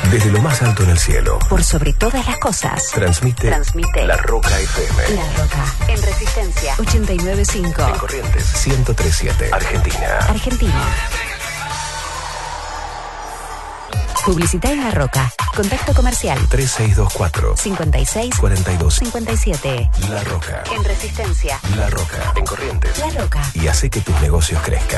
Desde lo más alto en el cielo. Por sobre todas las cosas. Transmite La Roca FM. La Roca. En Resistencia 89.5. En Corrientes 103.7. Argentina. Publicidad en La Roca. Contacto comercial 3624 56 42 57. La Roca. En Resistencia La Roca. En Corrientes. La Roca. Y hace que tus negocios crezcan.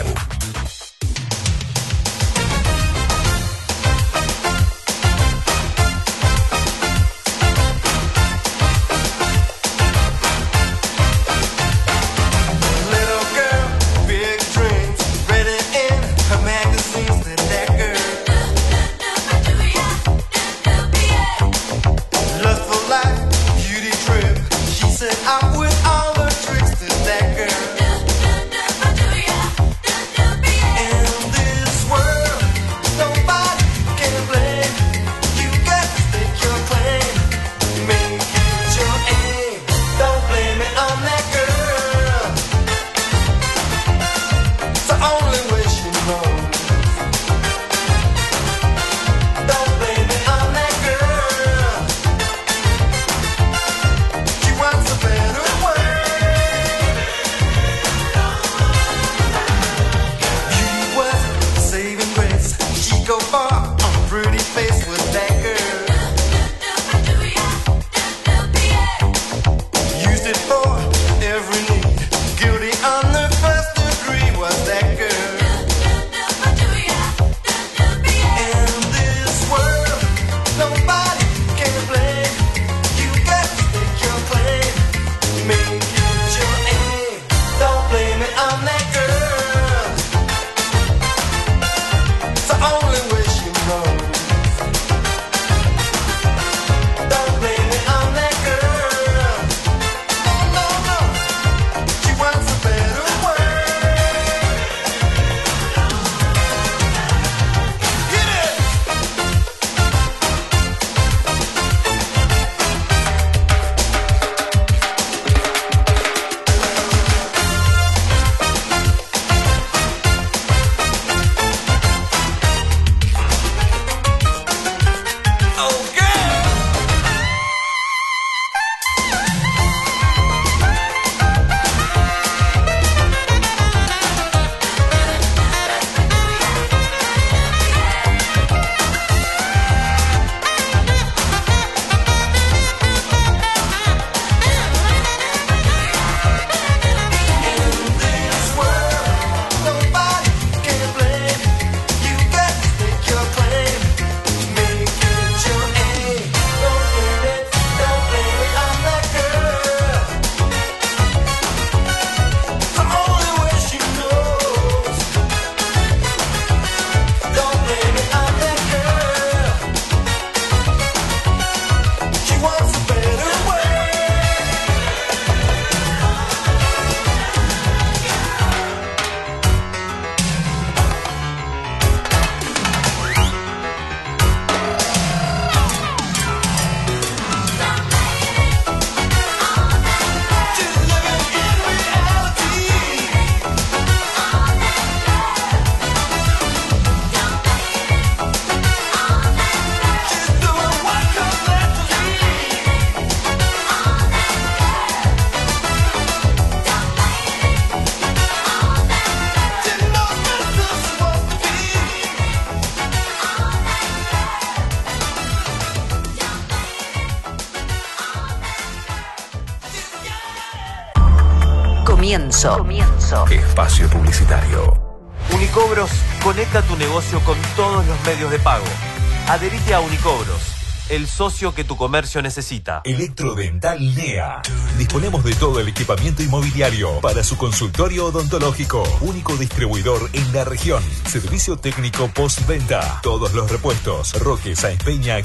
Comienzo. Espacio publicitario. Unicobros conecta tu negocio con todos los medios de pago. Adherite a Unicobros, el socio que tu comercio necesita. Electrodental NEA. Disponemos de todo el equipamiento inmobiliario para su consultorio odontológico. Único distribuidor en la región. Servicio técnico postventa. Todos los repuestos. Roque Sáenz Peña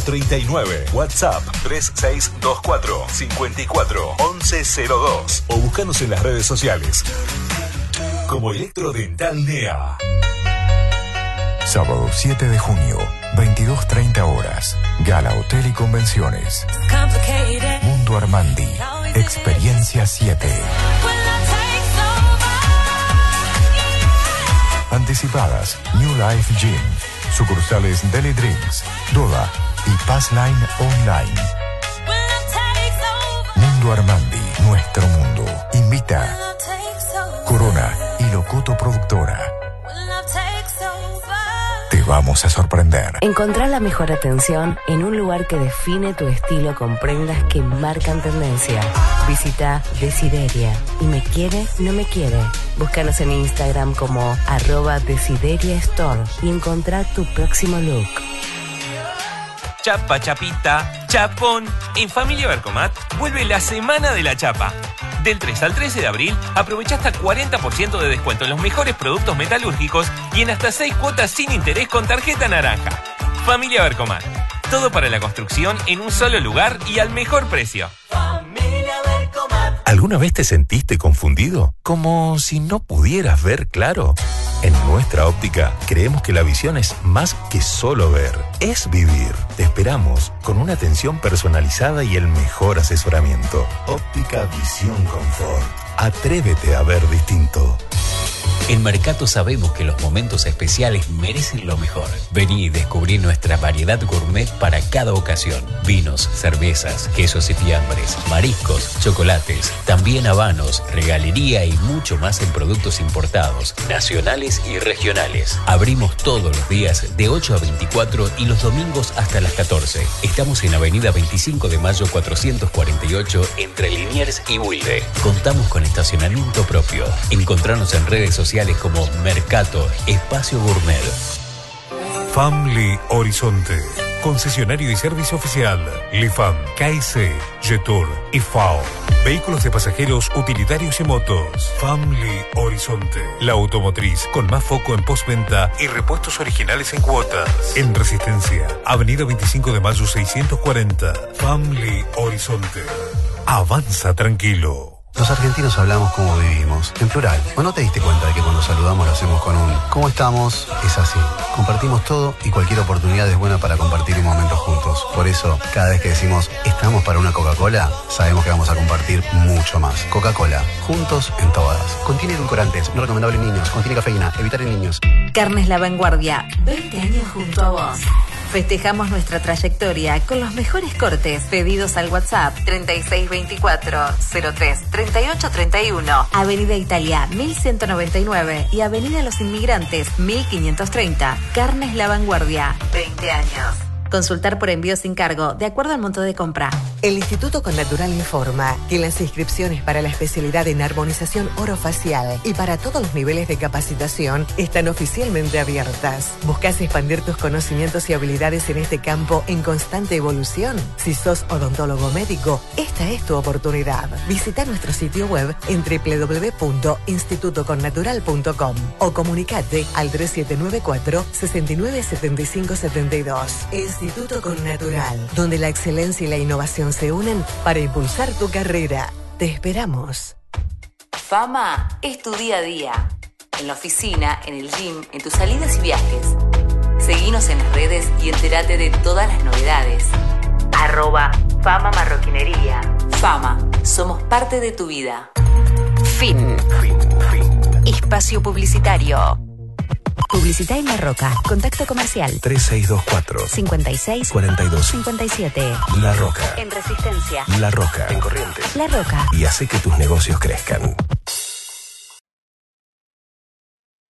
539. WhatsApp 3624 54 1102. O búscanos en las redes sociales como Electrodental NEA. Sábado 7 de junio, 22:30 horas. Gala Hotel y Convenciones. Mundo Armandi. Experiencia 7. Anticipadas. New Life Gym. Sucursales Deli Drinks, Doda y Passline Online. Mundo Armandi, nuestro mundo. Invita Corona y Locuto Productora. Te vamos a sorprender. Encontrar la mejor atención en un lugar que define tu estilo con prendas que marcan tendencia. Visita Desideria y Me Quiere, No Me Quiere. Búscanos en Instagram como @DesideriaStore y encontrar tu próximo look. Chapa, chapita, chapón. En Familia Vercomat vuelve la Semana de la Chapa. Del 3 al 13 de abril, aprovecha hasta 40% de descuento en los mejores productos metalúrgicos y en hasta 6 cuotas sin interés con tarjeta naranja. Familia Vercomat. Todo para la construcción en un solo lugar y al mejor precio. Familia Vercomat. ¿Alguna vez te sentiste confundido? ¿Como si no pudieras ver claro? En Nuestra Óptica creemos que la visión es más que solo ver, es vivir. Te esperamos con una atención personalizada y el mejor asesoramiento. Óptica Visión Confort. Atrévete a ver distinto. En Mercato sabemos que los momentos especiales merecen lo mejor. Vení y descubrí nuestra variedad gourmet para cada ocasión. Vinos, cervezas, quesos y fiambres, mariscos, chocolates, también habanos, regalería y mucho más en productos importados, nacionales y regionales. Abrimos todos los días de 8 a 24 y los domingos hasta las 14. Estamos en Avenida 25 de Mayo 448 entre Liniers y Wilde. Contamos con estacionamiento propio. Encontrarnos en redes sociales como Mercato Espacio Gourmet. Family Horizonte. Concesionario y servicio oficial. Lifam, KIC, Jetour y FAO. Vehículos de pasajeros, utilitarios y motos. Family Horizonte. La automotriz con más foco en postventa y repuestos originales en cuotas. En Resistencia, Avenida 25 de Mayo 640. Family Horizonte. Avanza tranquilo. Los argentinos hablamos como vivimos, en plural. ¿O no te diste cuenta de que cuando saludamos lo hacemos con un ¿cómo estamos? Es así. Compartimos todo y cualquier oportunidad es buena para compartir un momento juntos. Por eso, cada vez que decimos estamos para una Coca-Cola, sabemos que vamos a compartir mucho más. Coca-Cola, juntos en todas. Contiene edulcorantes, no recomendable en niños. Contiene cafeína, evitar en niños. Carnes La Vanguardia, 20 años junto a vos. Festejamos nuestra trayectoria con los mejores cortes. Pedidos al WhatsApp 3624-03-3831. Avenida Italia 1199 y Avenida Los Inmigrantes 1530. Carnes La Vanguardia, 20 años. Consultar por envío sin cargo, de acuerdo al monto de compra. El Instituto Connatural informa que las inscripciones para la especialidad en armonización orofacial y para todos los niveles de capacitación están oficialmente abiertas. ¿Buscas expandir tus conocimientos y habilidades en este campo en constante evolución? Si sos odontólogo médico, esta es tu oportunidad. Visita nuestro sitio web en www.institutoconnatural.com o comunicate al 3794 697572. Instituto Connatural, donde la excelencia y la innovación se unen para impulsar tu carrera. Te esperamos. Fama es tu día a día. En la oficina, en el gym, en tus salidas y viajes. Seguinos en las redes y entérate de todas las novedades. @Fama Marroquinería. Fama, somos parte de tu vida. Fin. Espacio publicitario. Publicidad en La Roca. Contacto comercial 3624 56 42 57. La Roca. En Resistencia. La Roca. En Corrientes. La Roca. Y hace que tus negocios crezcan.